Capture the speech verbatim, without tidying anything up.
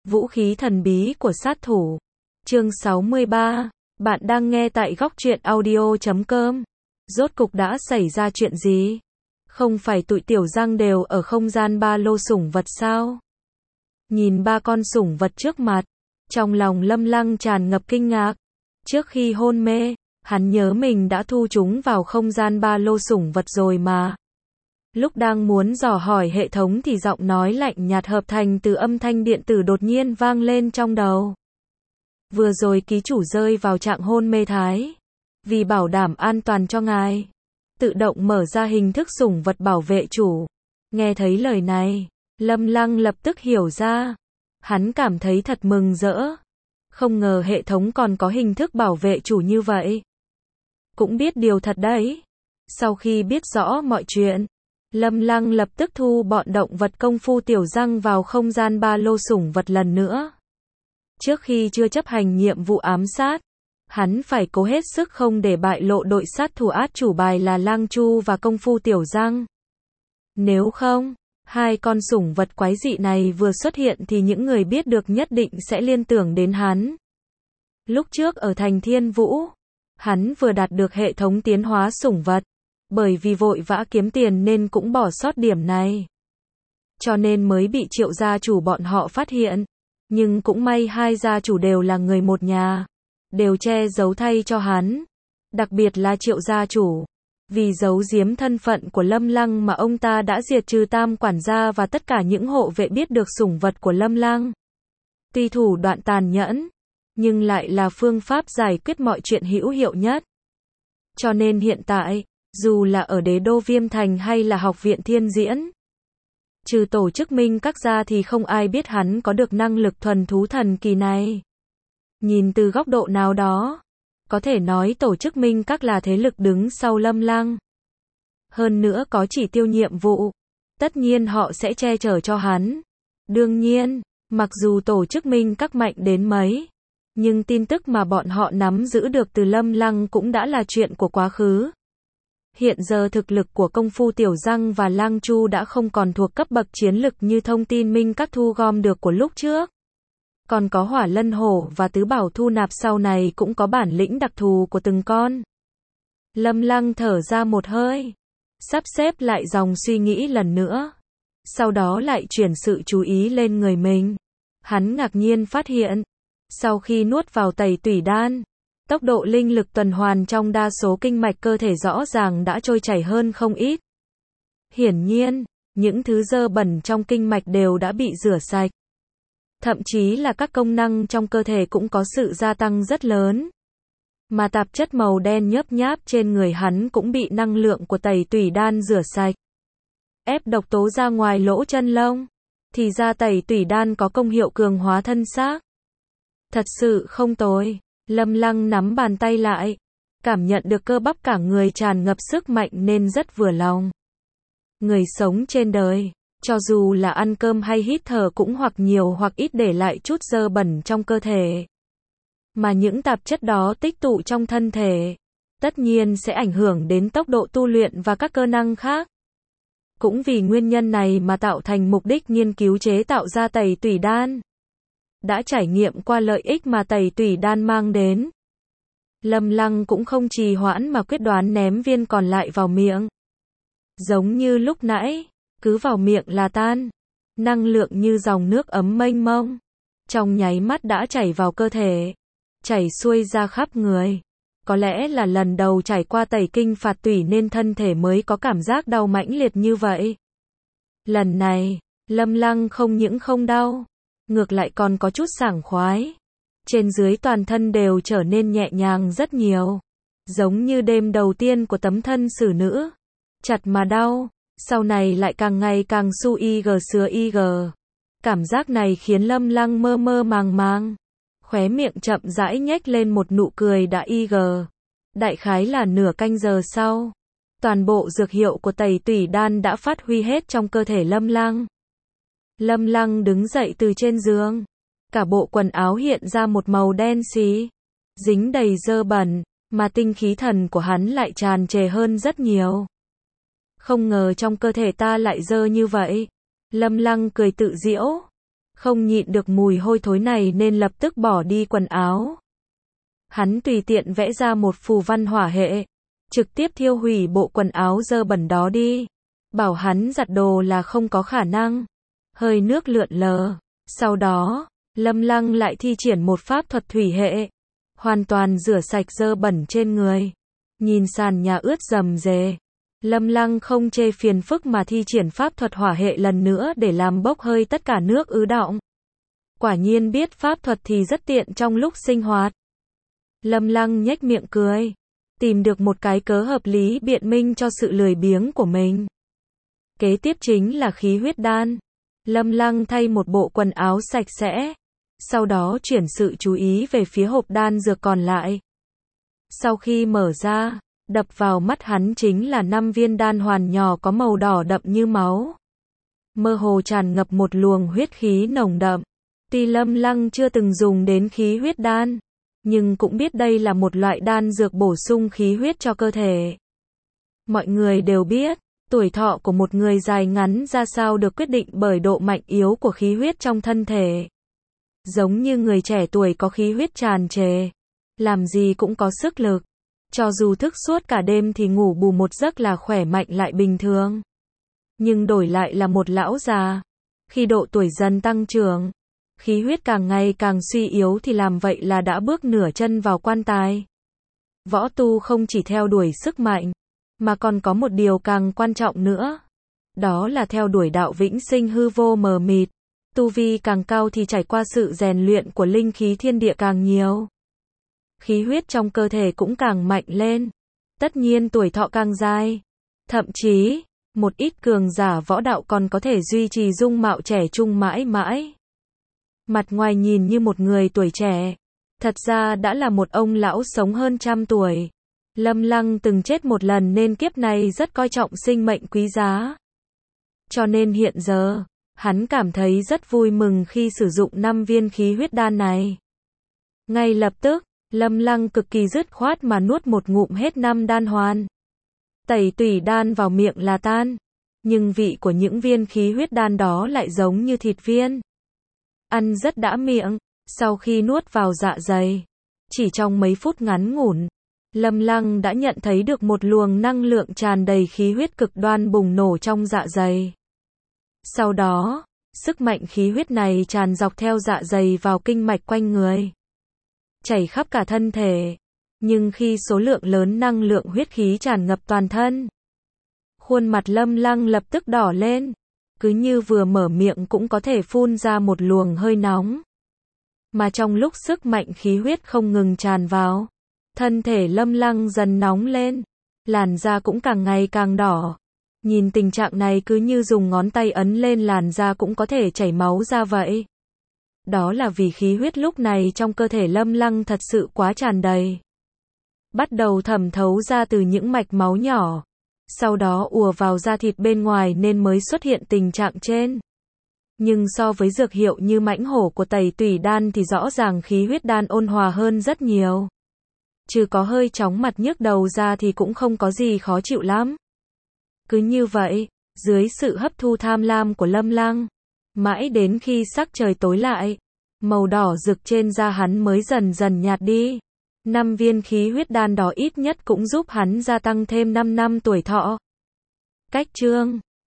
Vũ khí thần bí của sát thủ. Chương sáu mươi ba. Bạn đang nghe tại góc truyện audio chấm com. Rốt cục đã xảy ra chuyện gì? Không phải tụi tiểu giang đều ở không gian ba lô sủng vật sao? Nhìn ba con sủng vật trước mặt, trong lòng Lâm Lăng tràn ngập kinh ngạc. Trước khi hôn mê, hắn nhớ mình đã thu chúng vào không gian ba lô sủng vật rồi mà. Lúc đang muốn dò hỏi hệ thống thì giọng nói lạnh nhạt hợp thành từ âm thanh điện tử đột nhiên vang lên trong đầu. Vừa rồi ký chủ rơi vào trạng hôn mê thái. Vì bảo đảm an toàn cho ngài, tự động mở ra hình thức sủng vật bảo vệ chủ. Nghe thấy lời này, Lâm Lăng lập tức hiểu ra. Hắn cảm thấy thật mừng rỡ. Không ngờ hệ thống còn có hình thức bảo vệ chủ như vậy. Cũng biết điều thật đấy. Sau khi biết rõ mọi chuyện, Lâm Lăng lập tức thu bọn động vật công phu tiểu răng vào không gian ba lô sủng vật lần nữa. Trước khi chưa chấp hành nhiệm vụ ám sát, hắn phải cố hết sức không để bại lộ đội sát thủ át chủ bài là Lang Chu và công phu tiểu răng. Nếu không, hai con sủng vật quái dị này vừa xuất hiện thì những người biết được nhất định sẽ liên tưởng đến hắn. Lúc trước ở thành Thiên Vũ, hắn vừa đạt được hệ thống tiến hóa sủng vật. Bởi vì vội vã kiếm tiền nên cũng bỏ sót điểm này. Cho nên mới bị Triệu gia chủ bọn họ phát hiện. Nhưng cũng may hai gia chủ đều là người một nhà. Đều che giấu thay cho hắn. Đặc biệt là Triệu gia chủ. Vì giấu giếm thân phận của Lâm Lăng mà ông ta đã diệt trừ tam quản gia và tất cả những hộ vệ biết được sủng vật của Lâm Lăng. Tuy thủ đoạn tàn nhẫn, nhưng lại là phương pháp giải quyết mọi chuyện hữu hiệu nhất. Cho nên hiện tại, dù là ở đế đô Viêm Thành hay là học viện Thiên Diễn, trừ tổ chức Minh Các ra thì không ai biết hắn có được năng lực thuần thú thần kỳ này. Nhìn từ góc độ nào đó, có thể nói tổ chức Minh Các là thế lực đứng sau Lâm Lăng. Hơn nữa có chỉ tiêu nhiệm vụ, tất nhiên họ sẽ che chở cho hắn. Đương nhiên, mặc dù tổ chức Minh Các mạnh đến mấy, nhưng tin tức mà bọn họ nắm giữ được từ Lâm Lăng cũng đã là chuyện của quá khứ. Hiện giờ thực lực của công phu tiểu răng và Lang Chu đã không còn thuộc cấp bậc chiến lực như thông tin Minh Các thu gom được của lúc trước. Còn có Hỏa Lân Hổ và Tứ Bảo thu nạp sau này cũng có bản lĩnh đặc thù của từng con. Lâm Lăng thở ra một hơi, sắp xếp lại dòng suy nghĩ lần nữa. Sau đó lại chuyển sự chú ý lên người mình. Hắn ngạc nhiên phát hiện, sau khi nuốt vào tẩy tủy đan, tốc độ linh lực tuần hoàn trong đa số kinh mạch cơ thể rõ ràng đã trôi chảy hơn không ít. Hiển nhiên, những thứ dơ bẩn trong kinh mạch đều đã bị rửa sạch. Thậm chí là các công năng trong cơ thể cũng có sự gia tăng rất lớn. Mà tạp chất màu đen nhớp nháp trên người hắn cũng bị năng lượng của tẩy tủy đan rửa sạch. Ép độc tố ra ngoài lỗ chân lông. Thì ra tẩy tủy đan có công hiệu cường hóa thân xác. Thật sự không tồi. Lâm Lăng nắm bàn tay lại, cảm nhận được cơ bắp cả người tràn ngập sức mạnh nên rất vừa lòng. Người sống trên đời, cho dù là ăn cơm hay hít thở cũng hoặc nhiều hoặc ít để lại chút dơ bẩn trong cơ thể. Mà những tạp chất đó tích tụ trong thân thể, tất nhiên sẽ ảnh hưởng đến tốc độ tu luyện và các cơ năng khác. Cũng vì nguyên nhân này mà tạo thành mục đích nghiên cứu chế tạo ra tẩy tủy đan. Đã trải nghiệm qua lợi ích mà tẩy tủy đan mang đến, Lâm Lăng cũng không trì hoãn mà quyết đoán ném viên còn lại vào miệng. Giống như lúc nãy, cứ vào miệng là tan. Năng lượng như dòng nước ấm mênh mông, trong nháy mắt đã chảy vào cơ thể, chảy xuôi ra khắp người. Có lẽ là lần đầu trải qua tẩy kinh phạt tủy nên thân thể mới có cảm giác đau mãnh liệt như vậy. Lần này, Lâm Lăng không những không đau, ngược lại còn có chút sảng khoái. Trên dưới toàn thân đều trở nên nhẹ nhàng rất nhiều. Giống như đêm đầu tiên của tấm thân xử nữ. Chặt mà đau, sau này lại càng ngày càng su y gờ sứa y gờ. Cảm giác này khiến Lâm Lăng mơ mơ màng màng. Khóe miệng chậm rãi nhếch lên một nụ cười đã y gờ. Đại khái là nửa canh giờ sau, toàn bộ dược hiệu của tẩy tủy đan đã phát huy hết trong cơ thể Lâm Lăng. Lâm Lăng đứng dậy từ trên giường. Cả bộ quần áo hiện ra một màu đen xí, dính đầy dơ bẩn, mà tinh khí thần của hắn lại tràn trề hơn rất nhiều. Không ngờ trong cơ thể ta lại dơ như vậy. Lâm Lăng cười tự giễu. Không nhịn được mùi hôi thối này nên lập tức bỏ đi quần áo. Hắn tùy tiện vẽ ra một phù văn hỏa hệ, trực tiếp thiêu hủy bộ quần áo dơ bẩn đó đi. Bảo hắn giặt đồ là không có khả năng. Hơi nước lượn lờ. Sau đó, Lâm Lăng lại thi triển một pháp thuật thủy hệ, hoàn toàn rửa sạch dơ bẩn trên người. Nhìn sàn nhà ướt rầm rề, Lâm Lăng không chê phiền phức mà thi triển pháp thuật hỏa hệ lần nữa để làm bốc hơi tất cả nước ứ đọng. Quả nhiên biết pháp thuật thì rất tiện trong lúc sinh hoạt. Lâm Lăng nhếch miệng cười, tìm được một cái cớ hợp lý biện minh cho sự lười biếng của mình. Kế tiếp chính là khí huyết đan. Lâm Lăng thay một bộ quần áo sạch sẽ, sau đó chuyển sự chú ý về phía hộp đan dược còn lại. Sau khi mở ra, đập vào mắt hắn chính là năm viên đan hoàn nhỏ có màu đỏ đậm như máu. Mơ hồ tràn ngập một luồng huyết khí nồng đậm. Tuy Lâm Lăng chưa từng dùng đến khí huyết đan, nhưng cũng biết đây là một loại đan dược bổ sung khí huyết cho cơ thể. Mọi người đều biết, tuổi thọ của một người dài ngắn ra sao được quyết định bởi độ mạnh yếu của khí huyết trong thân thể. Giống như người trẻ tuổi có khí huyết tràn trề, làm gì cũng có sức lực. Cho dù thức suốt cả đêm thì ngủ bù một giấc là khỏe mạnh lại bình thường. Nhưng đổi lại là một lão già, khi độ tuổi dần tăng trưởng, khí huyết càng ngày càng suy yếu thì làm vậy là đã bước nửa chân vào quan tài. Võ tu không chỉ theo đuổi sức mạnh, mà còn có một điều càng quan trọng nữa. Đó là theo đuổi đạo vĩnh sinh hư vô mờ mịt. Tu vi càng cao thì trải qua sự rèn luyện của linh khí thiên địa càng nhiều. Khí huyết trong cơ thể cũng càng mạnh lên. Tất nhiên tuổi thọ càng dài. Thậm chí, một ít cường giả võ đạo còn có thể duy trì dung mạo trẻ trung mãi mãi. Mặt ngoài nhìn như một người tuổi trẻ, thật ra đã là một ông lão sống hơn trăm tuổi. Lâm Lăng từng chết một lần nên kiếp này rất coi trọng sinh mệnh quý giá. Cho nên hiện giờ, hắn cảm thấy rất vui mừng khi sử dụng năm viên khí huyết đan này. Ngay lập tức, Lâm Lăng cực kỳ dứt khoát mà nuốt một ngụm hết năm đan hoàn. Tẩy tủy đan vào miệng là tan, nhưng vị của những viên khí huyết đan đó lại giống như thịt viên. Ăn rất đã miệng, sau khi nuốt vào dạ dày, chỉ trong mấy phút ngắn ngủn, Lâm Lăng đã nhận thấy được một luồng năng lượng tràn đầy khí huyết cực đoan bùng nổ trong dạ dày. Sau đó, sức mạnh khí huyết này tràn dọc theo dạ dày vào kinh mạch quanh người, chảy khắp cả thân thể. Nhưng khi số lượng lớn năng lượng huyết khí tràn ngập toàn thân, khuôn mặt Lâm Lăng lập tức đỏ lên, cứ như vừa mở miệng cũng có thể phun ra một luồng hơi nóng. Mà trong lúc sức mạnh khí huyết không ngừng tràn vào, thân thể Lâm Lăng dần nóng lên, làn da cũng càng ngày càng đỏ. Nhìn tình trạng này cứ như dùng ngón tay ấn lên làn da cũng có thể chảy máu ra vậy. Đó là vì khí huyết lúc này trong cơ thể Lâm Lăng thật sự quá tràn đầy. Bắt đầu thẩm thấu ra từ những mạch máu nhỏ, sau đó ùa vào da thịt bên ngoài nên mới xuất hiện tình trạng trên. Nhưng so với dược hiệu như mãnh hổ của tẩy tủy đan thì rõ ràng khí huyết đan ôn hòa hơn rất nhiều. Trừ có hơi chóng mặt nhức đầu ra thì cũng không có gì khó chịu lắm. Cứ như vậy, dưới sự hấp thu tham lam của Lâm Lăng, mãi đến khi sắc trời tối lại, màu đỏ rực trên da hắn mới dần dần nhạt đi. Năm viên khí huyết đan đó ít nhất cũng giúp hắn gia tăng thêm năm năm tuổi thọ. Cách chương